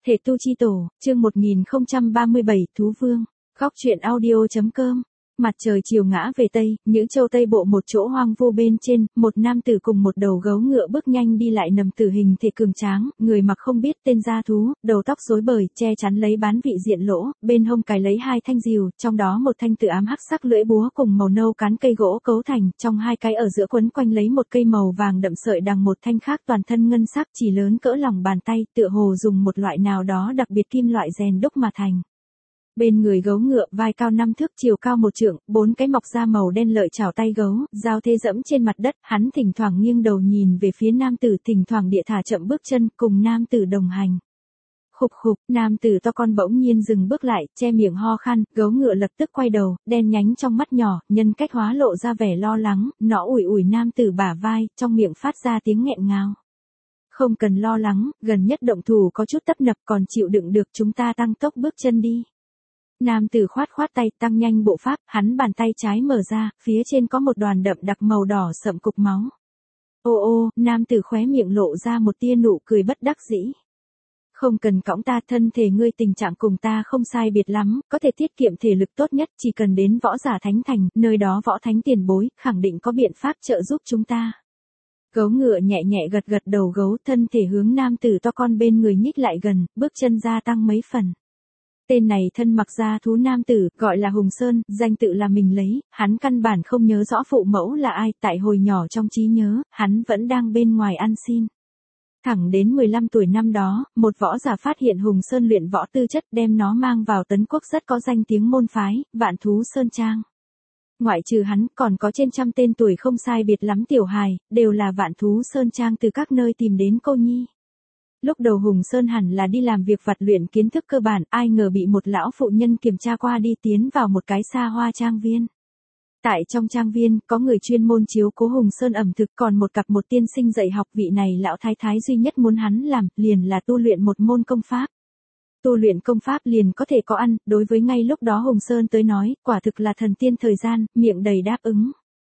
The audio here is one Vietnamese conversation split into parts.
Thể tu chi tổ, chương 1037, Thú Vương. Góc truyện audio.com. Mặt trời chiều ngã về Tây, Nhữ Châu Tây Bộ một chỗ hoang vu bên trên, một nam tử cùng một đầu gấu ngựa bước nhanh đi lại nằm tử hình thể cường tráng, người mặc không biết tên gia thú, đầu tóc rối bời, che chắn lấy bán vị diện lỗ, bên hông cài lấy hai thanh rìu, trong đó một thanh tự ám hắc sắc lưỡi búa cùng màu nâu cán cây gỗ cấu thành, trong hai cái ở giữa quấn quanh lấy một cây màu vàng đậm sợi đằng một thanh khác toàn thân ngân sắc chỉ lớn cỡ lòng bàn tay, tựa hồ dùng một loại nào đó đặc biệt kim loại rèn đúc mà thành. Bên người gấu ngựa vai cao 5 thước chiều cao 1 trượng, 4 cái mọc da màu đen lợi chảo tay gấu, giao thế dẫm trên mặt đất, hắn thỉnh thoảng nghiêng đầu nhìn về phía nam tử, thỉnh thoảng địa thả chậm bước chân, cùng nam tử đồng hành. Khục khục, nam tử to con bỗng nhiên dừng bước lại, che miệng ho khan, gấu ngựa lập tức quay đầu, đen nhánh trong mắt nhỏ, nhân cách hóa lộ ra vẻ lo lắng, nó ủi ủi nam tử bả vai, trong miệng phát ra tiếng nghẹn ngào. Không cần lo lắng, gần nhất động thủ có chút tấp nập còn chịu đựng được, chúng ta tăng tốc bước chân đi. Nam tử khoát khoát tay tăng nhanh bộ pháp, hắn bàn tay trái mở ra, phía trên có một đoàn đậm đặc màu đỏ sậm cục máu. Ô ô, nam tử khóe miệng lộ ra một tia nụ cười bất đắc dĩ. Không cần cõng ta, thân thể ngươi tình trạng cùng ta không sai biệt lắm, có thể tiết kiệm thể lực tốt nhất, chỉ cần đến võ giả thánh thành, nơi đó võ thánh tiền bối, khẳng định có biện pháp trợ giúp chúng ta. Gấu ngựa nhẹ nhẹ gật gật đầu gấu, thân thể hướng nam tử to con bên người nhích lại gần, bước chân gia tăng mấy phần. Tên này thân mặc da thú nam tử, gọi là Hùng Sơn, danh tự là mình lấy, hắn căn bản không nhớ rõ phụ mẫu là ai, tại hồi nhỏ trong trí nhớ, hắn vẫn đang bên ngoài ăn xin. Thẳng đến 15 tuổi năm đó, một võ giả phát hiện Hùng Sơn luyện võ tư chất đem nó mang vào Tấn Quốc rất có danh tiếng môn phái, Vạn Thú Sơn Trang. Ngoại trừ hắn, còn có trên trăm tên tuổi không sai biệt lắm tiểu hài, đều là Vạn Thú Sơn Trang từ các nơi tìm đến cô nhi. Lúc đầu Hùng Sơn hẳn là đi làm việc vặt luyện kiến thức cơ bản, ai ngờ bị một lão phụ nhân kiểm tra qua đi tiến vào một cái xa hoa trang viên. Tại trong trang viên, có người chuyên môn chiếu cố Hùng Sơn ẩm thực, còn một cặp một tiên sinh dạy học, vị này lão thái thái duy nhất muốn hắn làm, liền là tu luyện một môn công pháp. Tu luyện công pháp liền có thể có ăn, đối với ngay lúc đó Hùng Sơn tới nói, quả thực là thần tiên thời gian, miệng đầy đáp ứng.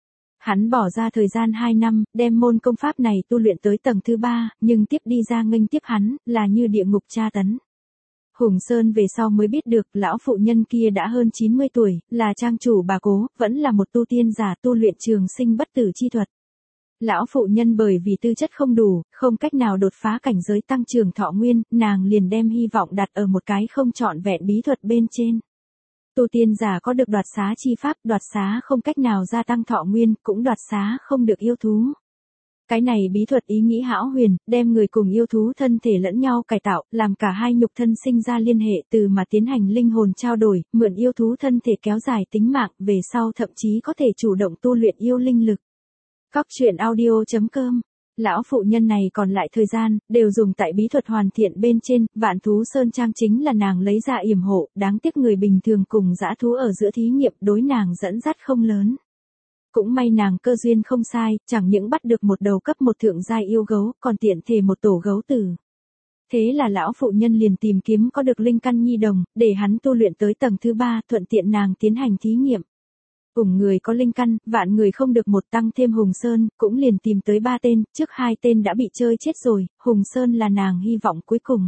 Hắn bỏ ra thời gian 2 năm, đem môn công pháp này tu luyện tới tầng thứ 3, nhưng tiếp đi ra nghênh tiếp hắn, là như địa ngục tra tấn. Hùng Sơn về sau mới biết được, lão phụ nhân kia đã hơn 90 tuổi, là trang chủ bà cố, vẫn là một tu tiên giả tu luyện trường sinh bất tử chi thuật. Lão phụ nhân bởi vì tư chất không đủ, không cách nào đột phá cảnh giới tăng trưởng thọ nguyên, nàng liền đem hy vọng đặt ở một cái không trọn vẹn bí thuật bên trên. Tu tiên giả có được đoạt xá chi pháp, đoạt xá không cách nào gia tăng thọ nguyên, cũng đoạt xá không được yêu thú. Cái này bí thuật ý nghĩ hão huyền, đem người cùng yêu thú thân thể lẫn nhau cải tạo, làm cả hai nhục thân sinh ra liên hệ, từ mà tiến hành linh hồn trao đổi, mượn yêu thú thân thể kéo dài tính mạng, về sau thậm chí có thể chủ động tu luyện yêu linh lực. Góc truyện audio.com. Lão phụ nhân này còn lại thời gian, đều dùng tại bí thuật hoàn thiện bên trên, Vạn Thú Sơn Trang chính là nàng lấy ra yểm hộ, đáng tiếc người bình thường cùng dã thú ở giữa thí nghiệm đối nàng dẫn dắt không lớn. Cũng may nàng cơ duyên không sai, chẳng những bắt được một đầu cấp một thượng giai yêu gấu, còn tiện thể một tổ gấu tử. Thế là lão phụ nhân liền tìm kiếm có được linh căn nhi đồng, để hắn tu luyện tới tầng thứ 3, thuận tiện nàng tiến hành thí nghiệm. Cùng người có linh căn, vạn người không được một, tăng thêm Hùng Sơn, cũng liền tìm tới 3 tên, trước 2 tên đã bị chơi chết rồi, Hùng Sơn là nàng hy vọng cuối cùng.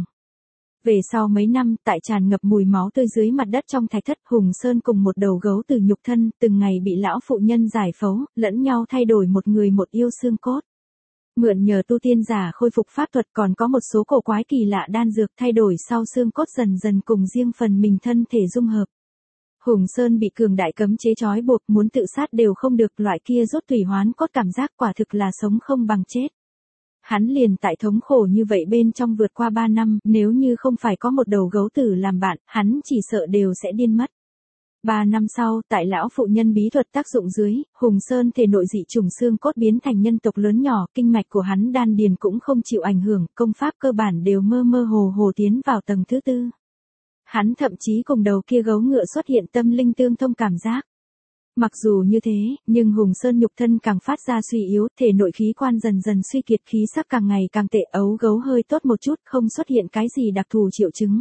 Về sau mấy năm, tại tràn ngập mùi máu tươi dưới mặt đất trong thạch thất, Hùng Sơn cùng một đầu gấu từ nhục thân, từng ngày bị lão phụ nhân giải phẫu, lẫn nhau thay đổi một người một yêu xương cốt. Mượn nhờ tu tiên giả khôi phục pháp thuật, còn có một số cổ quái kỳ lạ đan dược thay đổi sau xương cốt dần dần cùng riêng phần mình thân thể dung hợp. Hùng Sơn bị cường đại cấm chế trói buộc, muốn tự sát đều không được, loại kia rốt thủy hoán cốt cảm giác quả thực là sống không bằng chết. Hắn liền tại thống khổ như vậy bên trong vượt qua 3 năm, nếu như không phải có một đầu gấu tử làm bạn, hắn chỉ sợ đều sẽ điên mất. 3 năm sau, tại lão phụ nhân bí thuật tác dụng dưới, Hùng Sơn thể nội dị trùng xương cốt biến thành nhân tộc lớn nhỏ, kinh mạch của hắn đan điền cũng không chịu ảnh hưởng, công pháp cơ bản đều mơ mơ hồ hồ tiến vào tầng thứ 4. Hắn thậm chí cùng đầu kia gấu ngựa xuất hiện tâm linh tương thông cảm giác. Mặc dù như thế, nhưng Hùng Sơn nhục thân càng phát ra suy yếu, thể nội khí quan dần dần suy kiệt, khí sắc càng ngày càng tệ, ấu gấu hơi tốt một chút, không xuất hiện cái gì đặc thù triệu chứng.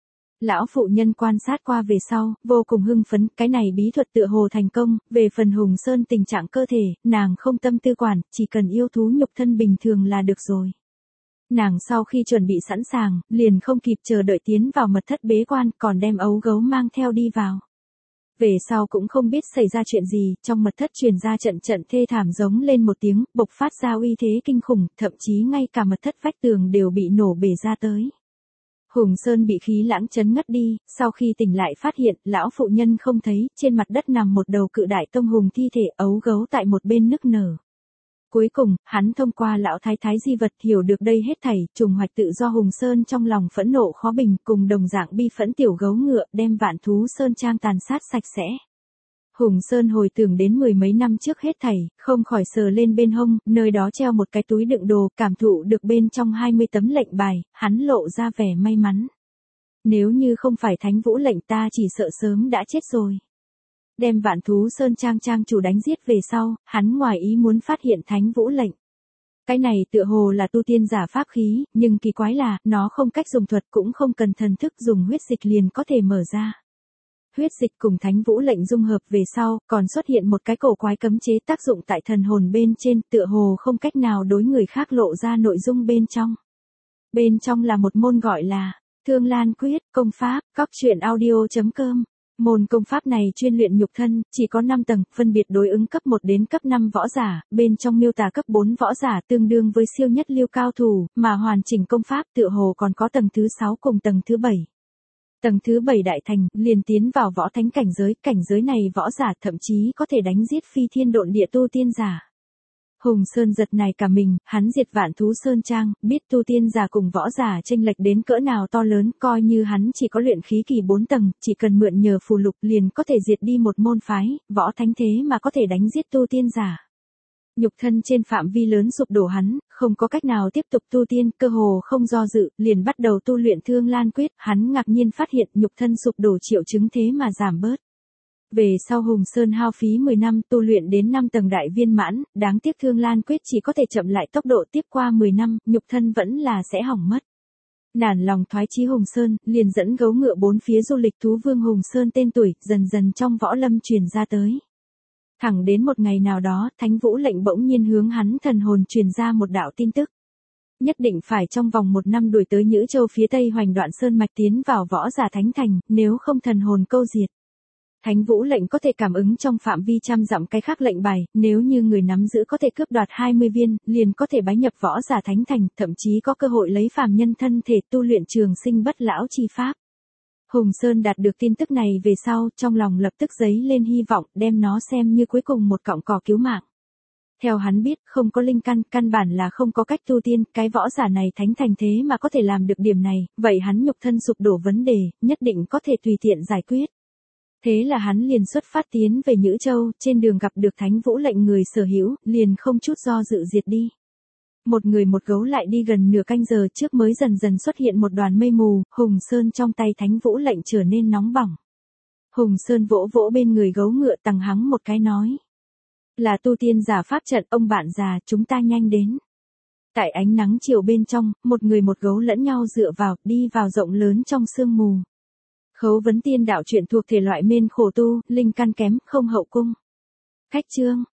Lão phụ nhân quan sát qua về sau, vô cùng hưng phấn, cái này bí thuật tựa hồ thành công, về phần Hùng Sơn tình trạng cơ thể, nàng không tâm tư quản, chỉ cần yêu thú nhục thân bình thường là được rồi. Nàng sau khi chuẩn bị sẵn sàng, liền không kịp chờ đợi tiến vào mật thất bế quan, còn đem ấu gấu mang theo đi vào. Về sau cũng không biết xảy ra chuyện gì, trong mật thất truyền ra trận trận thê thảm giống lên một tiếng, bộc phát ra uy thế kinh khủng, thậm chí ngay cả mật thất vách tường đều bị nổ bể ra tới. Hùng Sơn bị khí lãng chấn ngất đi, sau khi tỉnh lại phát hiện, lão phụ nhân không thấy, trên mặt đất nằm một đầu cự đại tông hùng thi thể, ấu gấu tại một bên nức nở. Cuối cùng, hắn thông qua lão thái thái di vật hiểu được đây hết thảy, trùng hoạch tự do Hùng Sơn trong lòng phẫn nộ khó bình, cùng đồng dạng bi phẫn tiểu gấu ngựa, đem Vạn Thú Sơn Trang tàn sát sạch sẽ. Hùng Sơn hồi tưởng đến mười mấy năm trước hết thảy, không khỏi sờ lên bên hông, nơi đó treo một cái túi đựng đồ, cảm thụ được bên trong 20 tấm lệnh bài, hắn lộ ra vẻ may mắn. Nếu như không phải Thánh Vũ lệnh ta chỉ sợ sớm đã chết rồi. Đem Vạn Thú Sơn Trang trang chủ đánh giết về sau, hắn ngoài ý muốn phát hiện Thánh Vũ lệnh. Cái này tựa hồ là tu tiên giả pháp khí, nhưng kỳ quái là, nó không cách dùng thuật cũng không cần thần thức dùng huyết dịch liền có thể mở ra. Huyết dịch cùng Thánh Vũ lệnh dung hợp về sau, còn xuất hiện một cái cổ quái cấm chế tác dụng tại thần hồn bên trên, tựa hồ không cách nào đối người khác lộ ra nội dung bên trong. Bên trong là một môn gọi là Thương Lan Quyết, công pháp, cóc.audio.com. Môn công pháp này chuyên luyện nhục thân, chỉ có 5 tầng, phân biệt đối ứng cấp 1 đến cấp 5 võ giả, bên trong miêu tả cấp 4 võ giả tương đương với siêu nhất lưu cao thủ, mà hoàn chỉnh công pháp tựa hồ còn có tầng thứ 6 cùng tầng thứ 7. Tầng thứ 7 đại thành, liền tiến vào võ thánh cảnh giới này võ giả thậm chí có thể đánh giết phi thiên độn địa tu tiên giả. Hùng Sơn giật này cả mình, hắn diệt Vạn Thú Sơn Trang, biết tu tiên giả cùng võ giả chênh lệch đến cỡ nào to lớn, coi như hắn chỉ có luyện khí kỳ 4 tầng, chỉ cần mượn nhờ phù lục liền có thể diệt đi một môn phái, võ thánh thế mà có thể đánh giết tu tiên giả. Nhục thân trên phạm vi lớn sụp đổ hắn, không có cách nào tiếp tục tu tiên, cơ hồ không do dự, liền bắt đầu tu luyện Thương Lan Quyết, hắn ngạc nhiên phát hiện nhục thân sụp đổ triệu chứng thế mà giảm bớt. Về sau Hùng Sơn hao phí 10 năm tu luyện đến 5 tầng đại viên mãn, đáng tiếc Thương Lan Quyết chỉ có thể chậm lại tốc độ tiếp qua 10 năm, nhục thân vẫn là sẽ hỏng mất. Nản lòng thoái chí Hùng Sơn, liền dẫn gấu ngựa bốn phía du lịch thú vương Hùng Sơn tên tuổi, dần dần trong võ lâm truyền ra tới. Thẳng đến một ngày nào đó, Thánh Vũ lệnh bỗng nhiên hướng hắn thần hồn truyền ra một đạo tin tức. Nhất định phải trong vòng 1 năm đuổi tới Nhữ Châu phía tây Hoành Đoạn Sơn mạch tiến vào võ giả thánh thành, nếu không thần hồn câu diệt. Thánh Vũ lệnh có thể cảm ứng trong phạm vi trăm dặm cái khác lệnh bài, nếu như người nắm giữ có thể cướp đoạt 20 viên, liền có thể bái nhập võ giả thánh thành, thậm chí có cơ hội lấy phàm nhân thân thể tu luyện trường sinh bất lão chi pháp. Hùng Sơn đạt được tin tức này về sau, trong lòng lập tức dấy lên hy vọng, đem nó xem như cuối cùng một cọng cỏ cứu mạng. Theo hắn biết, không có linh căn, căn bản là không có cách tu tiên, cái võ giả này thánh thành thế mà có thể làm được điểm này, vậy hắn nhục thân sụp đổ vấn đề, nhất định có thể tùy tiện giải quyết. Thế là hắn liền xuất phát tiến về Nhữ Châu, trên đường gặp được Thánh Vũ lệnh người sở hữu, liền không chút do dự diệt đi. Một người một gấu lại đi gần nửa canh giờ trước mới dần dần xuất hiện một đoàn mây mù, Hùng Sơn trong tay Thánh Vũ lệnh trở nên nóng bỏng. Hùng Sơn vỗ vỗ bên người gấu ngựa tằng hắng một cái nói. Là tu tiên giả pháp trận, ông bạn già, chúng ta nhanh đến. Tại ánh nắng chiều bên trong, một người một gấu lẫn nhau dựa vào, đi vào rộng lớn trong sương mù. Khấu vấn tiên đạo truyện thuộc thể loại mên khổ tu, linh căn kém, không hậu cung. Khách chương.